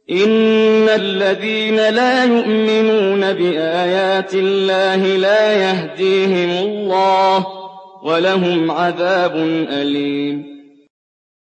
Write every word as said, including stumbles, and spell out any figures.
إِنَّ الَّذِينَ لَا يُؤْمِنُونَ بِآيَاتِ اللَّهِ لَا يَهْدِيهِمُ اللَّهُ ۖ وَلَهُمْ عَذَابٌ أَلِيمٌ